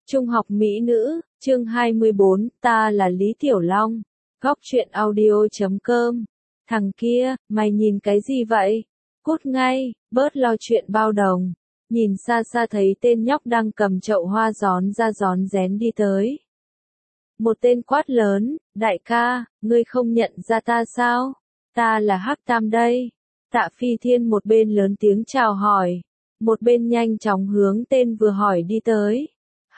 Trung học mỹ nữ, chương 24, ta là Lý Tiểu Long. Góc truyện audio.com. Thằng kia, mày nhìn cái gì vậy? Cút ngay, bớt lo chuyện bao đồng. Nhìn xa xa thấy tên nhóc đang cầm chậu hoa gión ra gión rén đi tới. Một tên quát lớn, đại ca, ngươi không nhận ra ta sao? Ta là Hắc Tam đây. Tạ Phi Thiên một bên lớn tiếng chào hỏi, một bên nhanh chóng hướng tên vừa hỏi đi tới.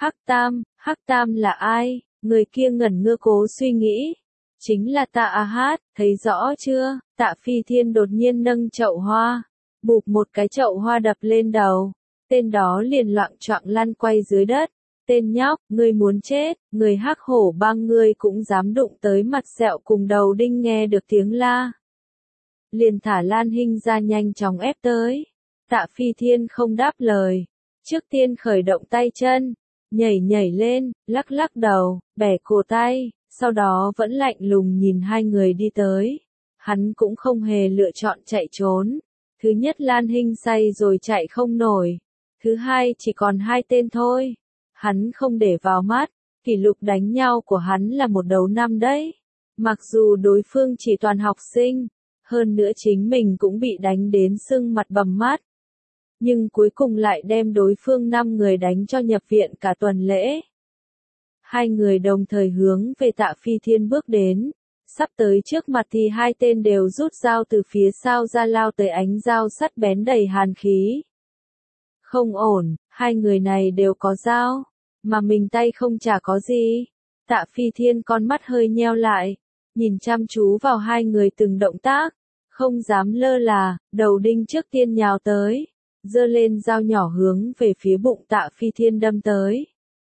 Hắc Tam là ai? Người kia ngẩn ngơ cố suy nghĩ. Chính là Tạ A Hát, thấy rõ chưa? Tạ Phi Thiên đột nhiên nâng chậu hoa, bụp một cái chậu hoa đập lên đầu. Tên đó liền loạng choạng lăn quay dưới đất. Tên nhóc, ngươi muốn chết, người Hắc Hổ Bang ngươi cũng dám đụng tới Mặt Sẹo cùng Đầu Đinh. Nghe được tiếng la, liền thả Lan Hinh ra nhanh chóng ép tới. Tạ Phi Thiên không đáp lời, trước tiên khởi động tay chân, nhảy lên, lắc lắc đầu, bẻ cổ tay, sau đó vẫn lạnh lùng nhìn hai người đi tới. Hắn cũng không hề lựa chọn chạy trốn. Thứ nhất Lan Hinh say rồi chạy không nổi. Thứ hai chỉ còn hai tên thôi. Hắn không để vào mắt, kỷ lục đánh nhau của hắn là 1-5 đấy. Mặc dù đối phương chỉ toàn học sinh, hơn nữa chính mình cũng bị đánh đến sưng mặt bầm mắt. Nhưng cuối cùng lại đem đối phương 5 người đánh cho nhập viện cả tuần lễ. Hai người đồng thời hướng về Tạ Phi Thiên bước đến. Sắp tới trước mặt thì hai tên đều rút dao từ phía sau ra lao tới, ánh dao sắt bén đầy hàn khí. Không ổn, hai người này đều có dao, mà mình tay không chả có gì. Tạ Phi Thiên con mắt hơi nheo lại, nhìn chăm chú vào hai người từng động tác, không dám lơ là. Đầu Đinh trước tiên nhào tới, giơ lên dao nhỏ hướng về phía bụng Tạ Phi Thiên đâm tới.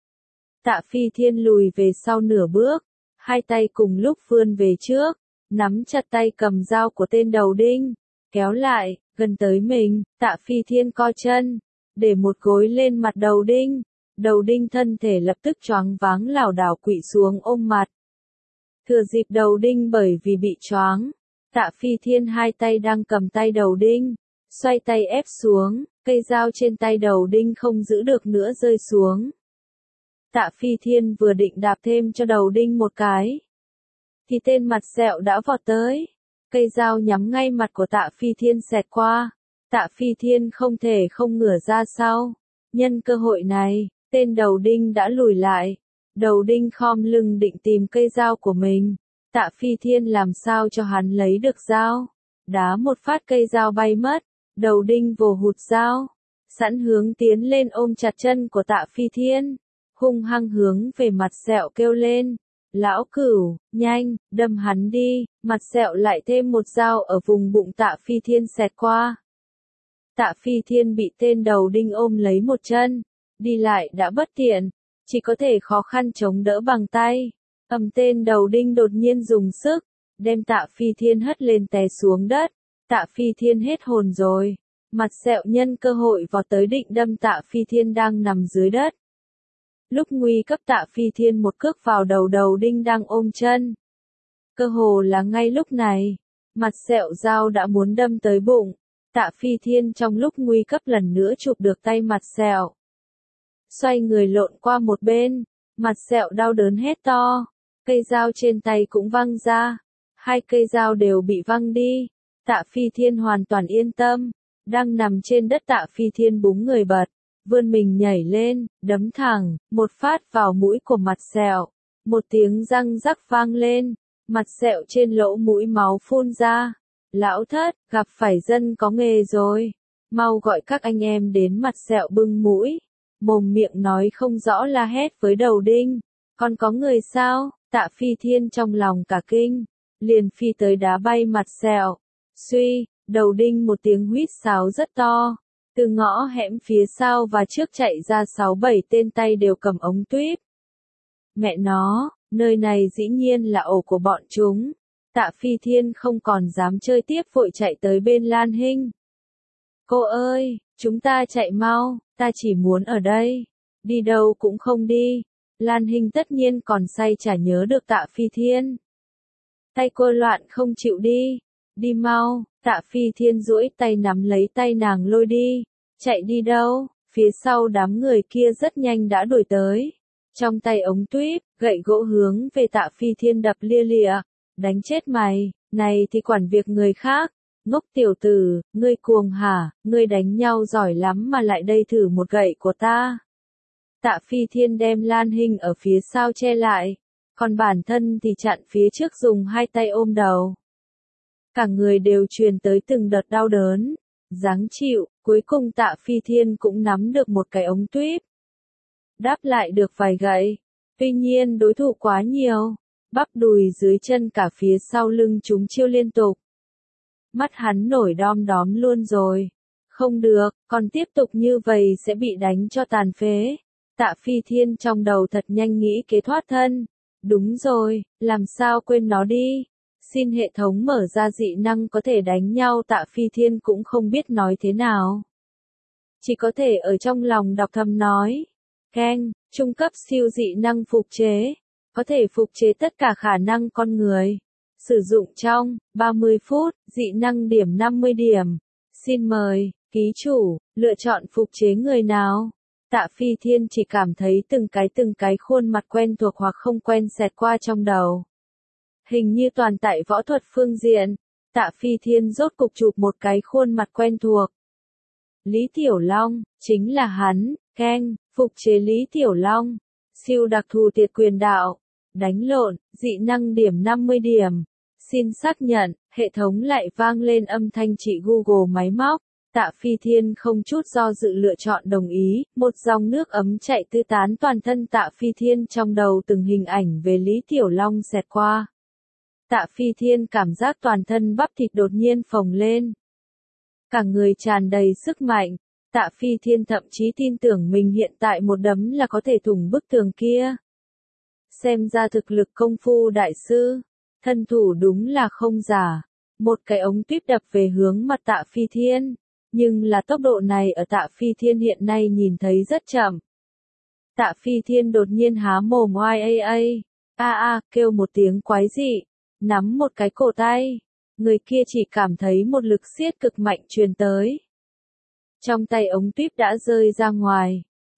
Tạ Phi Thiên lùi về sau nửa bước, hai tay cùng lúc vươn về trước, nắm chặt tay cầm dao của tên Đầu Đinh, kéo lại, gần tới mình. Tạ Phi Thiên co chân, để một gối lên mặt Đầu Đinh. Đầu Đinh thân thể lập tức choáng váng lảo đảo quỵ xuống ôm mặt. Thừa dịp Đầu Đinh bởi vì bị choáng, Tạ Phi Thiên hai tay đang cầm tay Đầu Đinh, xoay tay ép xuống, cây dao trên tay Đầu Đinh không giữ được nữa rơi xuống. Tạ Phi Thiên vừa định đạp thêm cho Đầu Đinh một cái, thì tên Mặt Sẹo đã vọt tới. Cây dao nhắm ngay mặt của Tạ Phi Thiên xẹt qua. Tạ Phi Thiên không thể không ngửa ra sau. Nhân cơ hội này, tên Đầu Đinh đã lùi lại. Đầu Đinh khom lưng định tìm cây dao của mình. Tạ Phi Thiên làm sao cho hắn lấy được dao. Đá một phát cây dao bay mất. Đầu Đinh vồ hụt dao, sẵn hướng tiến lên ôm chặt chân của Tạ Phi Thiên, hung hăng hướng về Mặt Sẹo kêu lên. Lão Cửu, nhanh, đâm hắn đi. Mặt Sẹo lại thêm một dao ở vùng bụng Tạ Phi Thiên xẹt qua. Tạ Phi Thiên bị tên Đầu Đinh ôm lấy một chân, đi lại đã bất tiện, chỉ có thể khó khăn chống đỡ bằng tay. Tên Đầu Đinh đột nhiên dùng sức, đem Tạ Phi Thiên hất lên té xuống đất. Tạ Phi Thiên hết hồn rồi. Mặt Sẹo nhân cơ hội vọt tới định đâm Tạ Phi Thiên đang nằm dưới đất. Lúc nguy cấp Tạ Phi Thiên một cước vào đầu Đầu Đinh đang ôm chân. Cơ hồ là ngay lúc này, Mặt Sẹo dao đã muốn đâm tới bụng. Tạ Phi Thiên trong lúc nguy cấp lần nữa chụp được tay Mặt Sẹo, xoay người lộn qua một bên. Mặt Sẹo đau đớn hét to, cây dao trên tay cũng văng ra, hai cây dao đều bị văng đi. Tạ Phi Thiên hoàn toàn yên tâm, đang nằm trên đất Tạ Phi Thiên búng người bật, vươn mình nhảy lên, đấm thẳng, một phát vào mũi của Mặt Sẹo. Một tiếng răng rắc vang lên, Mặt Sẹo trên lỗ mũi máu phun ra. Lão Thất, gặp phải dân có nghề rồi, mau gọi các anh em đến. Mặt Sẹo bưng mũi, mồm miệng nói không rõ la hét với Đầu Đinh. Còn có người sao? Tạ Phi Thiên trong lòng cả kinh, liền phi tới đá bay Mặt Sẹo. Suy, Đầu Đinh một tiếng huýt sáo rất to, từ ngõ hẻm phía sau và trước chạy ra 6-7 tên tay đều cầm ống tuyếp. Mẹ nó, nơi này dĩ nhiên là ổ của bọn chúng. Tạ Phi Thiên không còn dám chơi tiếp, vội chạy tới bên Lan Hinh. Cô ơi, chúng ta chạy mau, ta chỉ muốn ở đây, đi đâu cũng không đi. Lan Hinh tất nhiên còn say chả nhớ được Tạ Phi Thiên. Tay cô loạn không chịu đi, đi mau. Tạ Phi Thiên duỗi tay nắm lấy tay nàng lôi đi. Chạy đi đâu? Phía sau đám người kia rất nhanh đã đuổi tới. Trong tay ống tuyếp, gậy gỗ hướng về Tạ Phi Thiên đập lia lịa. Đánh chết mày, này thì quản việc người khác. Ngốc tiểu tử, ngươi cuồng hả, ngươi đánh nhau giỏi lắm mà lại đây thử một gậy của ta. Tạ Phi Thiên đem Lan Hinh ở phía sau che lại, còn bản thân thì chặn phía trước dùng hai tay ôm đầu. Cả người đều truyền tới từng đợt đau đớn, giáng chịu, cuối cùng Tạ Phi Thiên cũng nắm được một cái ống tuyếp. Đáp lại được vài gậy, tuy nhiên đối thủ quá nhiều, bắp đùi dưới chân cả phía sau lưng chúng chiêu liên tục. Mắt hắn nổi đom đóm luôn rồi. Không được, còn tiếp tục như vậy sẽ bị đánh cho tàn phế. Tạ Phi Thiên trong đầu thật nhanh nghĩ kế thoát thân. Đúng rồi, làm sao quên nó đi. Xin hệ thống mở ra dị năng có thể đánh nhau. Tạ Phi Thiên cũng không biết nói thế nào. Chỉ có thể ở trong lòng đọc thầm nói. Keng, trung cấp siêu dị năng phục chế. Có thể phục chế tất cả khả năng con người. Sử dụng trong 30 phút, dị năng điểm 50 điểm. Xin mời, ký chủ, lựa chọn phục chế người nào. Tạ Phi Thiên chỉ cảm thấy từng cái khuôn mặt quen thuộc hoặc không quen xẹt qua trong đầu. Hình như toàn tại võ thuật phương diện, Tạ Phi Thiên rốt cục chụp một cái khuôn mặt quen thuộc. Lý Tiểu Long, chính là hắn, keng, phục chế Lý Tiểu Long. Siêu đặc thù tiệt quyền đạo. Đánh lộn, dị năng điểm 50 điểm. Xin xác nhận, hệ thống lại vang lên âm thanh chị Google máy móc. Tạ Phi Thiên không chút do dự lựa chọn đồng ý, một dòng nước ấm chạy tứ tán toàn thân Tạ Phi Thiên trong đầu từng hình ảnh về Lý Tiểu Long xẹt qua. Tạ Phi Thiên cảm giác toàn thân bắp thịt đột nhiên phồng lên. Cả người tràn đầy sức mạnh, Tạ Phi Thiên thậm chí tin tưởng mình hiện tại một đấm là có thể thủng bức tường kia. Xem ra thực lực công phu đại sư, thân thủ đúng là không giả. Một cái ống tuyếp đập về hướng mặt Tạ Phi Thiên, nhưng là tốc độ này ở Tạ Phi Thiên hiện nay nhìn thấy rất chậm. Tạ Phi Thiên đột nhiên há mồm oai kêu một tiếng quái dị, nắm một cái cổ tay, người kia chỉ cảm thấy một lực siết cực mạnh truyền tới. Trong tay ống tuyếp đã rơi ra ngoài.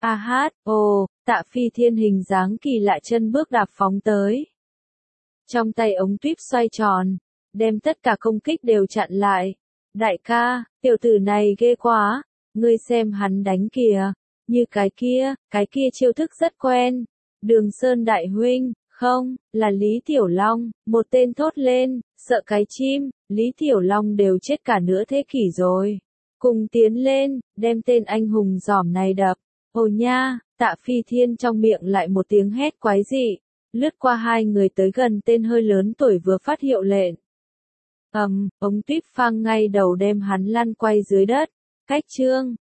Tạ Phi Thiên hình dáng kỳ lạ chân bước đạp phóng tới. Trong tay ống tuyếp xoay tròn, đem tất cả công kích đều chặn lại. Đại ca, tiểu tử này ghê quá, ngươi xem hắn đánh kìa, như cái kia chiêu thức rất quen. Đường Sơn đại huynh, không, là Lý Tiểu Long, một tên thốt lên, sợ cái chim, Lý Tiểu Long đều chết cả nửa thế kỷ rồi. Cùng tiến lên, đem tên anh hùng giỏm này đập. Ồ nha, Tạ Phi Thiên trong miệng lại một tiếng hét quái dị, lướt qua hai người tới gần tên hơi lớn tuổi vừa phát hiệu lệnh. Ống tuyếp phang ngay đầu đem hắn lăn quay dưới đất. Cách chương